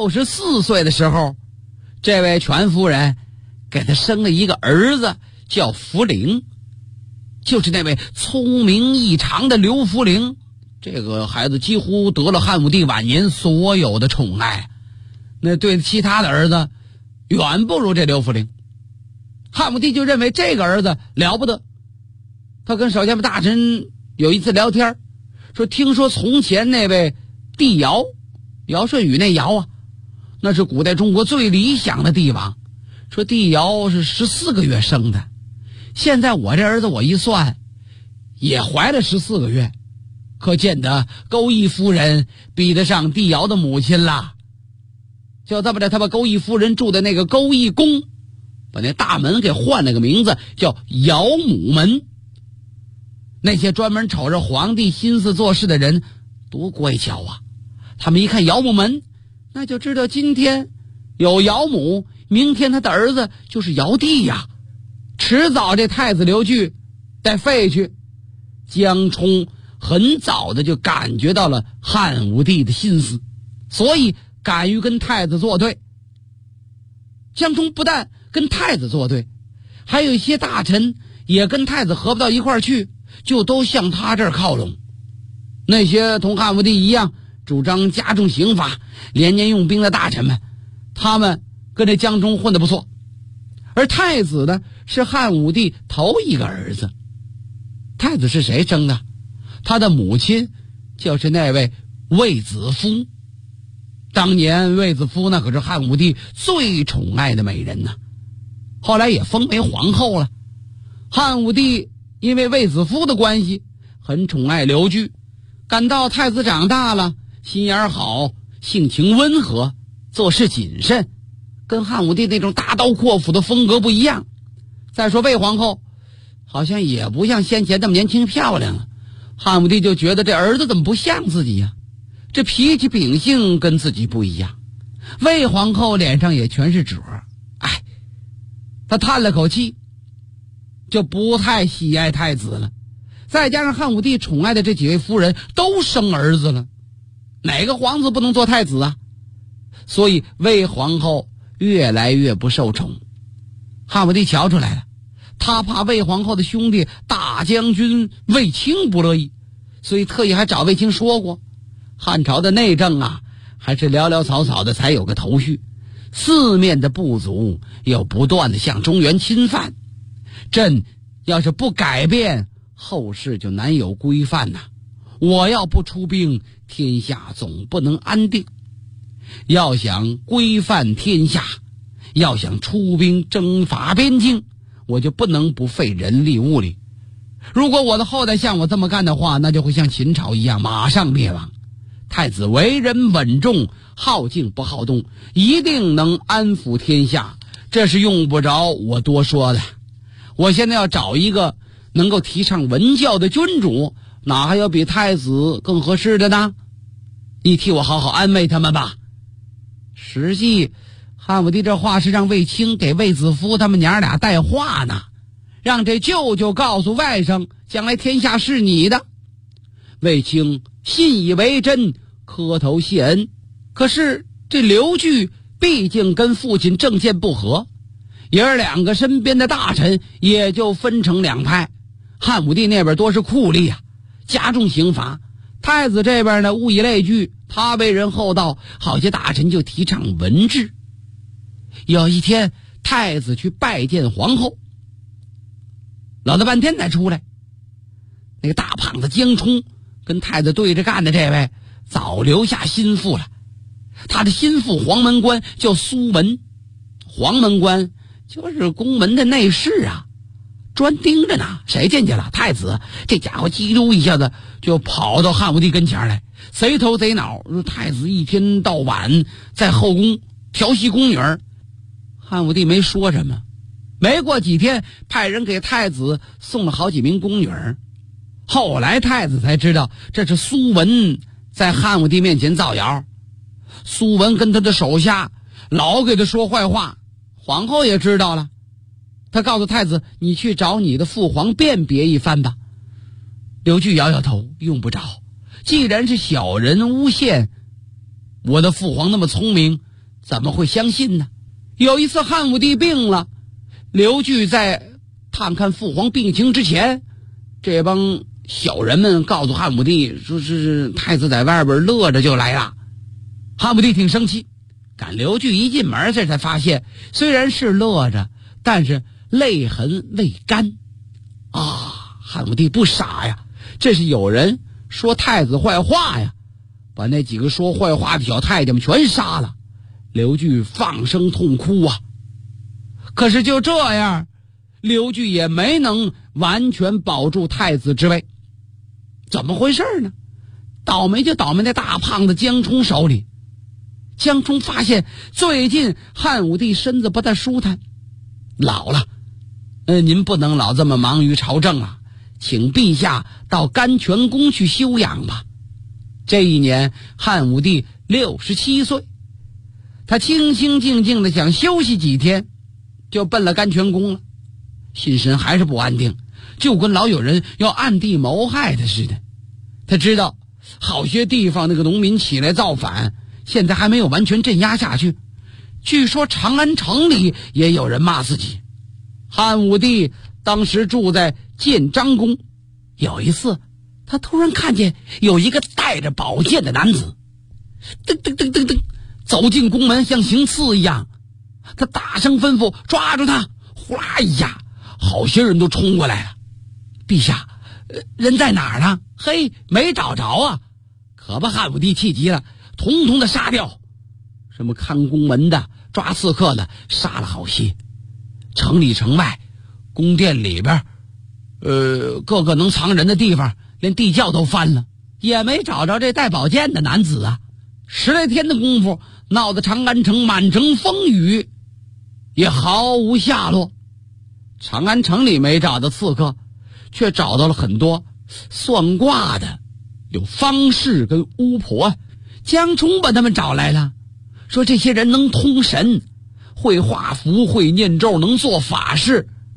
64岁的时候，这位全夫人给他生了一个儿子叫福陵，就是那位聪明异常的刘福陵。这个孩子几乎得了汉武帝晚年所有的宠爱，那对其他的儿子远不如这刘福陵。汉武帝就认为这个儿子了不得，他跟手下们大臣有一次聊天，说听说从前那位帝尧，尧舜禹那尧啊，那是古代中国最理想的帝王，说帝尧是14个月生的，现在我这儿子我一算也怀了14个月，可见得钩弋夫人比得上帝尧的母亲了。就这么着，他把钩弋夫人住的那个钩弋宫，把那大门给换了个名字叫尧母门。那些专门瞅着皇帝心思做事的人多乖巧啊，他们一看尧母门，那就知道今天有尧母，明天他的儿子就是尧帝呀，迟早这太子刘据得废去。江充很早的就感觉到了汉武帝的心思，所以敢于跟太子作对。江充不但跟太子作对，还有一些大臣也跟太子合不到一块儿去，就都向他这儿靠拢。那些同汉武帝一样主张加重刑罚、连年用兵的大臣们，他们跟这江充混得不错。而太子呢，是汉武帝头一个儿子。太子是谁生的？他的母亲就是那位卫子夫。当年卫子夫那可是汉武帝最宠爱的美人呢，后来也封为皇后了。汉武帝因为卫子夫的关系很宠爱刘据，感到太子长大了，心眼好，性情温和，做事谨慎，跟汉武帝那种大刀阔斧的风格不一样。再说魏皇后好像也不像先前那么年轻漂亮了，汉武帝就觉得这儿子怎么不像自己呀，这脾气秉性跟自己不一样。魏皇后脸上也全是褶，他叹了口气， 就不太喜爱太子了。再加上汉武帝宠爱的这几位夫人都生儿子了，哪个皇子不能做太子啊？所以魏皇后越来越不受宠。汉武帝瞧出来了，他怕魏皇后的兄弟大将军卫青不乐意，所以特意还找卫青说过，汉朝的内政啊，还是潦潦草草的才有个头绪，四面的部族又不断的向中原侵犯，朕要是不改变，后世就难有规范呐。我要不出兵，天下总不能安定。要想规范天下，要想出兵征伐边境，我就不能不费人力物力。如果我的后代像我这么干的话，那就会像秦朝一样马上灭亡。太子为人稳重，好静不好动，一定能安抚天下，这是用不着我多说的。我现在要找一个能够提倡文教的君主，哪还有比太子更合适的呢？你替我好好安慰他们吧。实际汉武帝这话是让卫青给卫子夫他们娘俩带话呢，让这舅舅告诉外甥，将来天下是你的。卫青信以为真，磕头谢恩。可是这刘据毕竟跟父亲政见不合，爷儿两个身边的大臣也就分成两派。汉武帝那边多是酷吏啊，加重刑罚；太子这边呢，物以类聚，他为人厚道，好些大臣就提倡文治。有一天，太子去拜见皇后，老大半天才出来。那个大胖子江充跟太子对着干的这位早留下心腹了，他的心腹黄门官叫苏文。黄门官就是宫门的内侍啊，专盯着呢，谁进去了？太子这家伙叽溜一下子就跑到汉武帝跟前来，贼头贼脑说太子一天到晚在后宫调戏宫女儿。汉武帝没说什么，没过几天派人给太子送了好几名宫女儿。后来太子才知道这是苏文在汉武帝面前造谣。苏文跟他的手下老给他说坏话，皇后也知道了。他告诉太子，你去找你的父皇辨别一番吧。刘据摇摇头，用不着，既然是小人诬陷，我的父皇那么聪明，怎么会相信呢？有一次汉武帝病了，刘据在探看父皇病情之前，这帮小人们告诉汉武帝说是太子在外边乐着就来了。汉武帝挺生气，赶刘据一进门，这才发现虽然是乐着，但是泪痕未干啊！汉武帝不傻呀，这是有人说太子坏话呀，把那几个说坏话的小太监们全杀了。刘据放声痛哭啊！可是就这样，刘据也没能完全保住太子之位。怎么回事呢？倒霉就倒霉在大胖子江充手里。江充发现最近汉武帝身子不太舒坦，老了，您不能老这么忙于朝政啊，请陛下到甘泉宫去休养吧。这一年汉武帝67岁，他清清静静的想休息几天，就奔了甘泉宫了。心神还是不安定，就跟老有人要暗地谋害他似的。他知道好些地方那个农民起来造反，现在还没有完全镇压下去。据说长安城里也有人骂自己。汉武帝当时住在建章宫，有一次他突然看见有一个带着宝剑的男子噔噔噔噔噔走进宫门，像行刺一样。他大声吩咐抓住他，呼啦一下，好些人都冲过来了。陛下，人在哪儿呢？嘿，没找着啊！可把汉武帝气急了，统统的杀掉。什么看宫门的、抓刺客的，杀了好些。城里城外、宫殿里边，各个能藏人的地方，连地窖都翻了，也没找着这带宝剑的男子啊。10来天的功夫，闹得长安城满城风雨，也毫无下落。长安城里没找到刺客，却找到了很多算卦的，有方士跟巫婆。江充把他们找来了，说这些人能通神，会画符，会念咒，能做法事，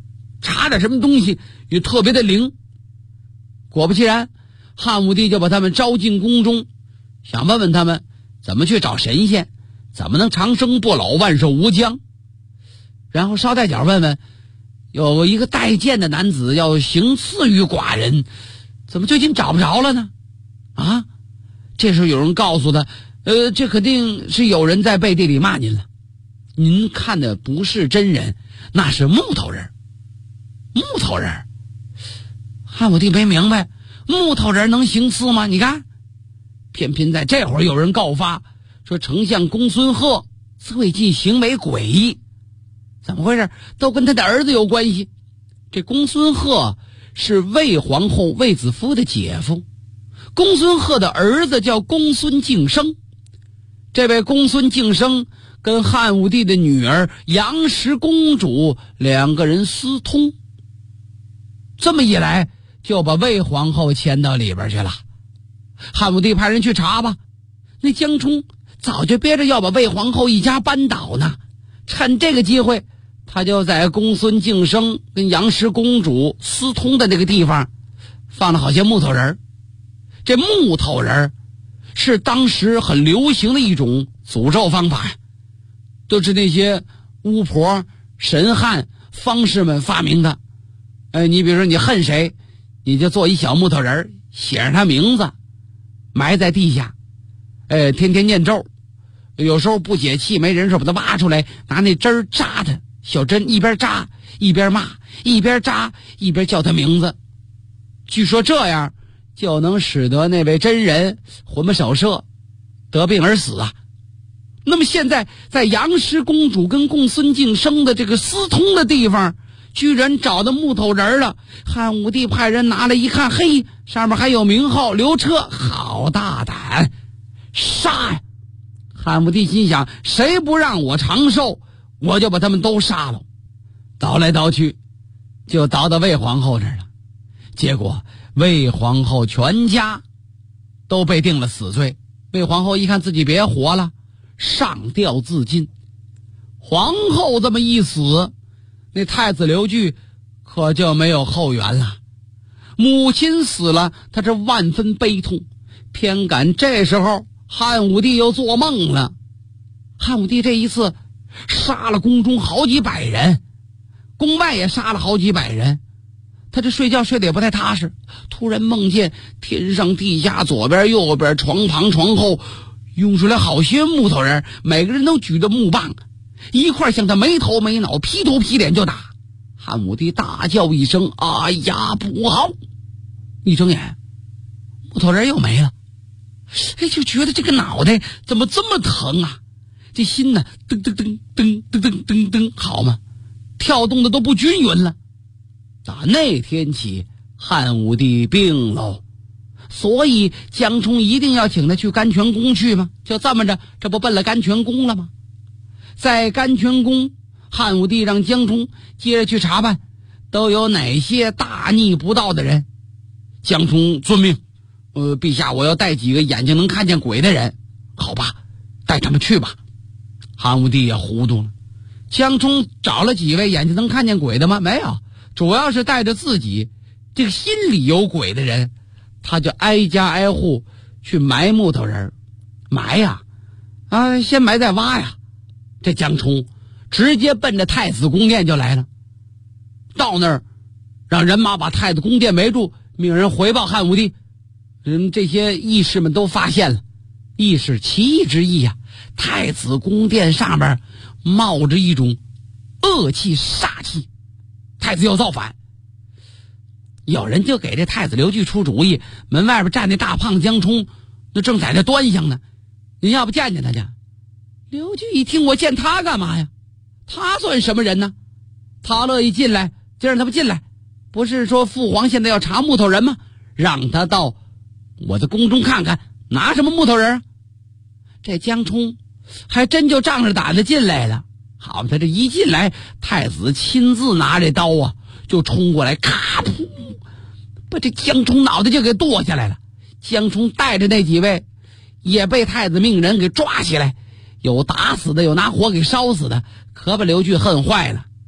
查点什么东西也特别的灵。果不其然，汉武帝就把他们招进宫中，想问问他们怎么去找神仙，怎么能长生不老万寿无疆。然后捎带脚问问有一个带剑的男子要行刺于寡人，怎么最近找不着了呢？啊，这时候有人告诉他，这肯定是有人在背地里骂您了，您看的不是真人，那是木头人。木头人，汉武帝没明白，木头人能行刺吗？你看，偏偏在这会儿有人告发说丞相公孙贺最近行为诡异。怎么回事？都跟他的儿子有关系。这公孙贺是魏皇后卫子夫的姐夫，公孙贺的儿子叫公孙敬升。这位公孙敬升跟汉武帝的女儿杨氏公主两个人私通，这么一来就把魏皇后牵到里边去了。汉武帝派人去查吧，那江充早就憋着要把魏皇后一家扳倒呢，趁这个机会他就在公孙敬升跟杨氏公主私通的那个地方放了好些木头人。这木头人是当时很流行的一种诅咒方法，都是那些巫婆、神汉、方士们发明的。你比如说你恨谁，你就做一小木头人，写上他名字，埋在地下，天天念咒。有时候不解气没人手，把他挖出来，拿那针儿扎他，小针一边扎一边骂，一边扎一边叫他名字。据说这样就能使得那位真人魂不守舍，得病而死啊。那么现在在杨氏公主跟公孙敬升的这个私通的地方，居然找到木头人了。汉武帝派人拿来一看，嘿，上面还有名号刘彻，好大胆，杀呀！汉武帝心想，谁不让我长寿，我就把他们都杀了。倒来倒去就倒到魏皇后这儿了。结果魏皇后全家都被定了死罪。魏皇后一看自己别活了，上吊自尽。皇后这么一死，那太子刘据可就没有后援了。母亲死了，他这万分悲痛。偏赶这时候汉武帝又做梦了。汉武帝这一次杀了宫中好几百人，宫外也杀了好几百人。他这睡觉睡得也不太踏实，突然梦见天上地下左边右边床旁床后涌出来好些木头人，每个人都举着木棒，一块向他没头没脑劈头劈脸就打。汉武帝大叫一声，哎呀不好！一睁眼木头人又没了。就觉得这个脑袋怎么这么疼啊，这心呢噔噔噔噔噔噔噔噔，好嘛，跳动的都不均匀了。打那天起汉武帝病喽，所以江充一定要请他去甘泉宫去吗？就这么着，这不奔了甘泉宫了吗？在甘泉宫，汉武帝让江充接着去查办都有哪些大逆不道的人。江充遵命，陛下，我要带几个眼睛能看见鬼的人。好吧，带他们去吧。汉武帝也糊涂了，江充找了几位眼睛能看见鬼的吗？没有，主要是带着自己这个心里有鬼的人，他就挨家挨户去埋木头人。埋呀，先埋再挖呀。这江充直接奔着太子宫殿就来了，到那儿让人马把太子宫殿围住，命人回报汉武帝。这些义士们都发现了，义士奇异之意啊，太子宫殿上边冒着一种恶气煞气，太子要造反。有人就给这太子刘据出主意，门外边站那大胖江充，那正在那端详呢，您要不见见他去？刘据一听，我见他干嘛呀？他算什么人呢？他乐意进来就让他们进来，不是说父皇现在要查木头人吗？让他到我的宫中看看，拿什么木头人？这江充还真就仗着胆子进来了。好，他这一进来，太子亲自拿这刀啊，就冲过来，咔噗，把这江充脑袋就给剁下来了。江充带着那几位也被太子命人给抓起来，有打死的，有拿火给烧死的，可把刘据恨坏了。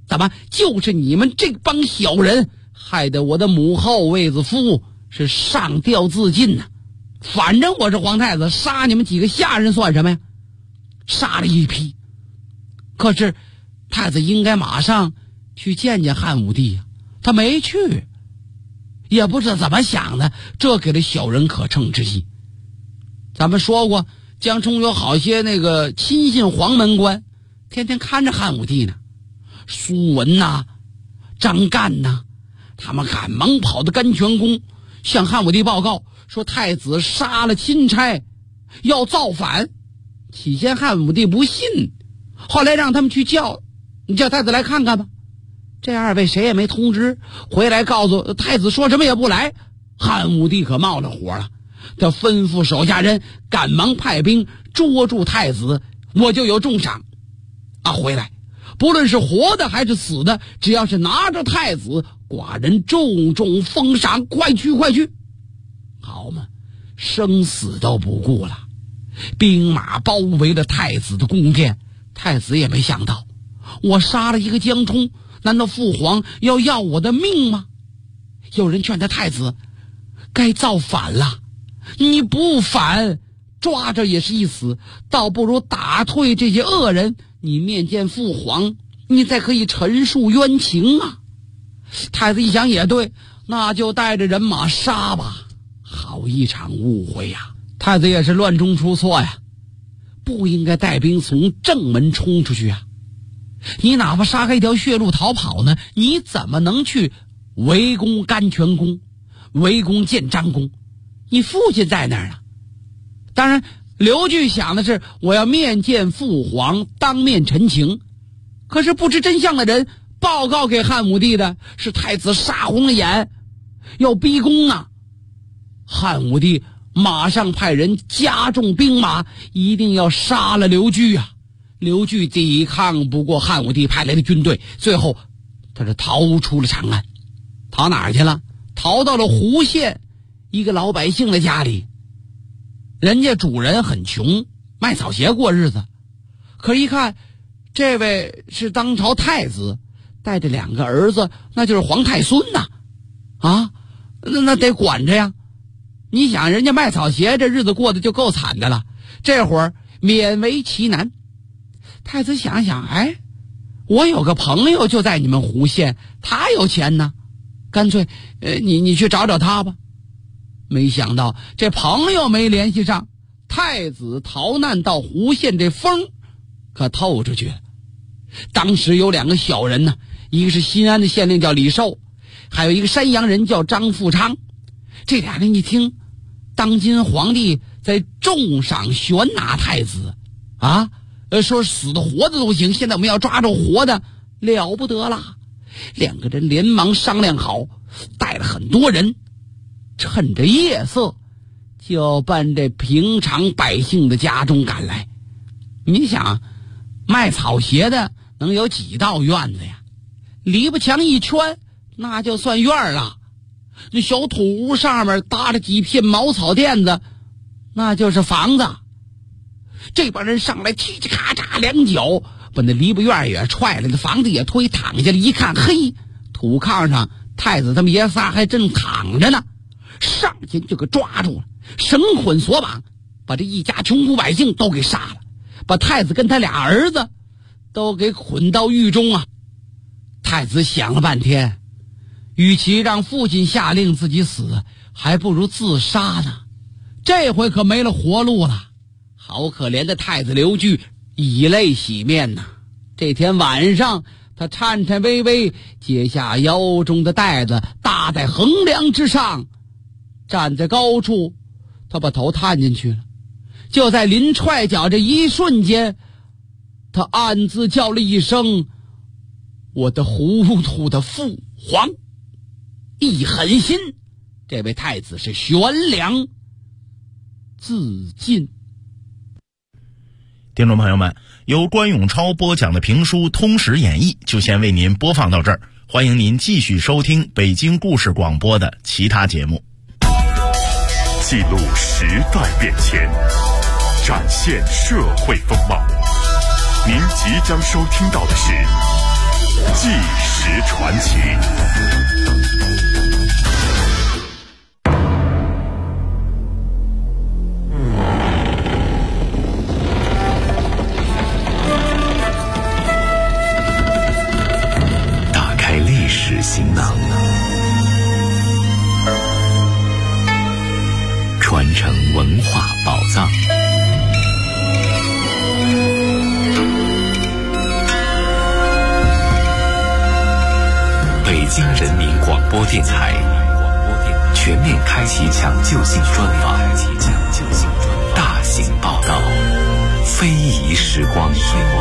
怎么就是你们这帮小人害得我的母后卫子夫是上吊自尽呢？反正我是皇太子，杀你们几个下人算什么呀？杀了一批。可是太子应该马上去见见汉武帝呀，他没去，也不知道怎么想的，这给了小人可乘之机。咱们说过，江中有好些那个亲信黄门官，天天看着汉武帝呢。苏文呐、张干呐，他们赶忙跑到甘泉宫，向汉武帝报告说太子杀了钦差，要造反。起先汉武帝不信，后来让他们去叫太子来看看吧。这二位谁也没通知，回来告诉太子说什么也不来。汉武帝可冒了火了，他吩咐手下人赶忙派兵捉住太子，我就有重赏啊！回来不论是活的还是死的，只要是拿着太子，寡人重重封赏，快去快去。好嘛，生死都不顾了，兵马包围了太子的宫殿。太子也没想到，我杀了一个江充，难道父皇要我的命吗？有人劝他，太子该造反了，你不反抓着也是一死，倒不如打退这些恶人，你面见父皇，你再可以陈述冤情啊。太子一想也对，那就带着人马杀吧。好一场误会呀！太子也是乱中出错呀，不应该带兵从正门冲出去啊。你哪怕杀开一条血路逃跑呢，你怎么能去围攻甘泉宫，围攻建章宫？你父亲在那儿啊。当然刘据想的是我要面见父皇，当面陈情。可是不知真相的人报告给汉武帝的是太子杀红了眼，要逼宫啊。汉武帝马上派人加重兵马，一定要杀了刘据啊。刘据抵抗不过汉武帝派来的军队，最后他是逃出了长安。逃哪儿去了？逃到了胡县一个老百姓的家里。人家主人很穷，卖草鞋过日子。可是一看这位是当朝太子，带着2个儿子，那就是皇太孙呐。那得管着呀。你想人家卖草鞋这日子过得就够惨的了，这会儿勉为其难。太子想想，我有个朋友就在你们胡县，他有钱呢，干脆你去找找他吧。没想到这朋友没联系上，太子逃难到胡县，这风可透出去了。当时有2个小人呢，一个是新安的县令叫李寿，还有一个山阳人叫张富昌。这俩人一听当今皇帝在重赏悬拿太子啊，说死的活的都行，现在我们要抓住活的，了不得了。2个人连忙商量好，带了很多人，趁着夜色就奔这平常百姓的家中赶来。你想卖草鞋的能有几道院子呀？篱笆墙一圈那就算院了，那小土屋上面搭了几片茅草垫子，那就是房子。这帮人上来嘁嘁咔嚓2脚把那篱笆院也踹了，那房子也推，躺下了一看，嘿，土炕上太子他们爷仨还正躺着呢，上前就给抓住了，绳捆索绑，把这一家穷苦百姓都给杀了，把太子跟他俩儿子都给捆到狱中啊。太子想了半天，与其让父亲下令自己死，还不如自杀呢。这回可没了活路了。好可怜的太子刘据，以泪洗面呐。这天晚上，他颤颤巍巍解下腰中的带子，搭在横梁之上，站在高处，他把头探进去了。就在临踹脚这一瞬间，他暗自叫了一声：“我的糊涂的父皇！”一狠心，这位太子是悬梁自尽。 听众朋友们，由关永超播讲的评书《通史演义》就先为您播放到这儿，欢迎您继续收听北京故事广播的其他节目。 记录时代变迁，展现社会风貌。您即将收听到的是纪实传奇。打开历史行囊，传承文化宝藏。北京人民广播电台全面开启抢救性专访，大型报道，非遗时光。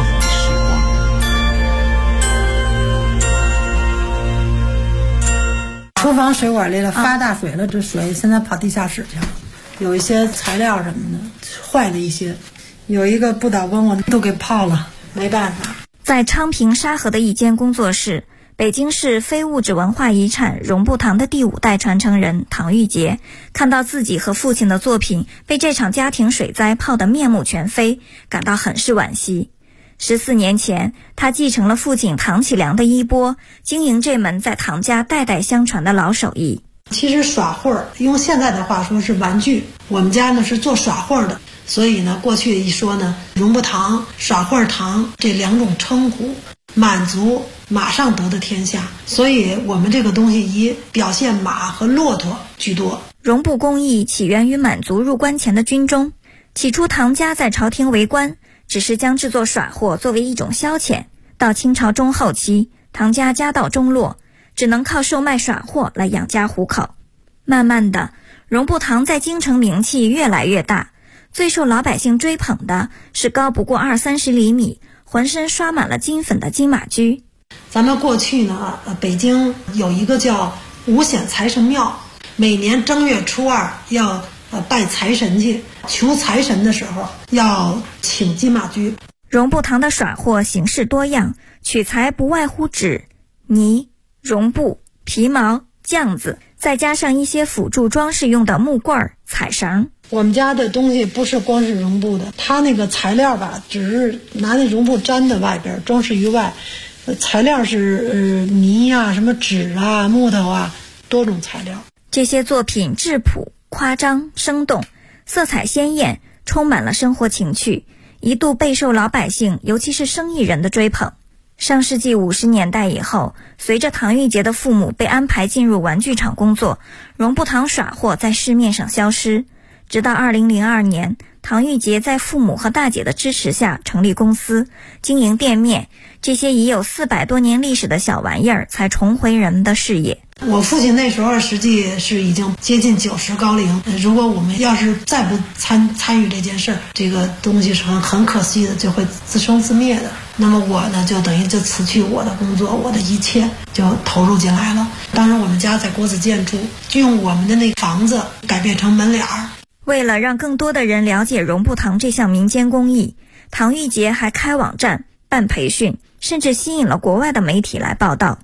厨房水管里了，发大水了，这水现在跑地下室去了，有一些材料什么的坏了一些，有一个不倒翁我都给泡了，没办法。 在昌平沙河的一间工作室，北京市非物质文化遗产绒布堂的第5代传承人唐玉洁看到自己和父亲的作品被这场家庭水灾泡得面目全非，感到很是惋惜。14年前，他继承了父亲唐启良的衣钵，经营这门在唐家代代相传的老手艺。 其实耍会儿，用现在的话说是玩具，我们家呢是做耍会儿的，所以呢过去一说呢，绒布堂、耍会儿堂这2种称呼，满族马上得的天下，所以我们这个东西以表现马和骆驼居多。 绒布工艺起源于满族入关前的军中，起初唐家在朝廷为官，只是将制作耍货作为一种消遣。到清朝中后期，唐家家道中落，只能靠售卖耍货来养家糊口。慢慢的，绒布堂在京城名气越来越大，最受老百姓追捧的是高不过20-30厘米，浑身刷满了金粉的金马驹。 咱们过去呢，北京有一个叫五显财神庙，每年正月初2要拜财神去，求财神的时候要请金马驹。 绒布堂的耍货形式多样，取材不外乎纸、泥、绒布、皮毛、酱子，再加上一些辅助装饰用的木棍、彩绳。 我们家的东西不是光是绒布的，它那个材料吧，只是拿那绒布粘在外边，装饰于外。材料是泥啊、什么纸啊、木头啊，多种材料。 这些作品质朴、夸张、生动，色彩鲜艳，充满了生活情趣，一度备受老百姓，尤其是生意人的追捧。上世纪50年代以后，随着唐玉洁的父母被安排进入玩具厂工作，绒布堂耍货在市面上消失。直到2002年，唐玉洁在父母和大姐的支持下成立公司，经营店面，这些已有400多年历史的小玩意儿才重回人们的视野。 我父亲那时候实际是已经接近90高龄，如果我们要是再不参与这件事儿，这个东西是很可惜的，就会自生自灭的。那么我呢，就等于就辞去我的工作，我的一切就投入进来了。当时我们家在国子监住，就用我们的那个房子改变成门脸儿。 为了让更多的人了解绒布堂这项民间工艺，唐玉洁还开网站、办培训，甚至吸引了国外的媒体来报道。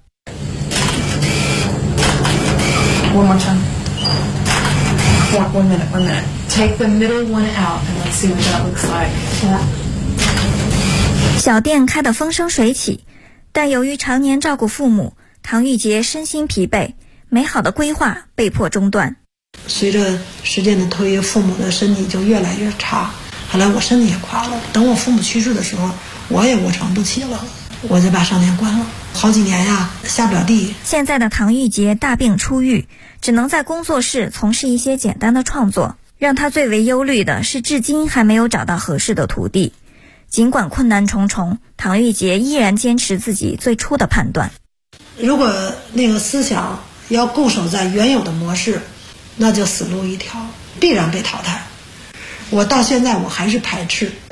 One more time. One minute. Take the middle one out and let's see what that looks like. Yeah. 小店开得风生水起，但由于常年照顾父母，唐玉洁身心疲惫，美好的规划被迫中断。 随着时间的推移，父母的身体就越来越差，后来我身体也垮了。等我父母去世的时候，我也卧床不起了，我就把商店关了。好几年呀，下不了地。 现在的唐玉洁大病初愈，只能在工作室从事一些简单的创作。让他最为忧虑的是，至今还没有找到合适的徒弟。尽管困难重重，唐玉洁依然坚持自己最初的判断。 如果那个思想要固守在原有的模式，那就死路一条，必然被淘汰。我到现在我还是排斥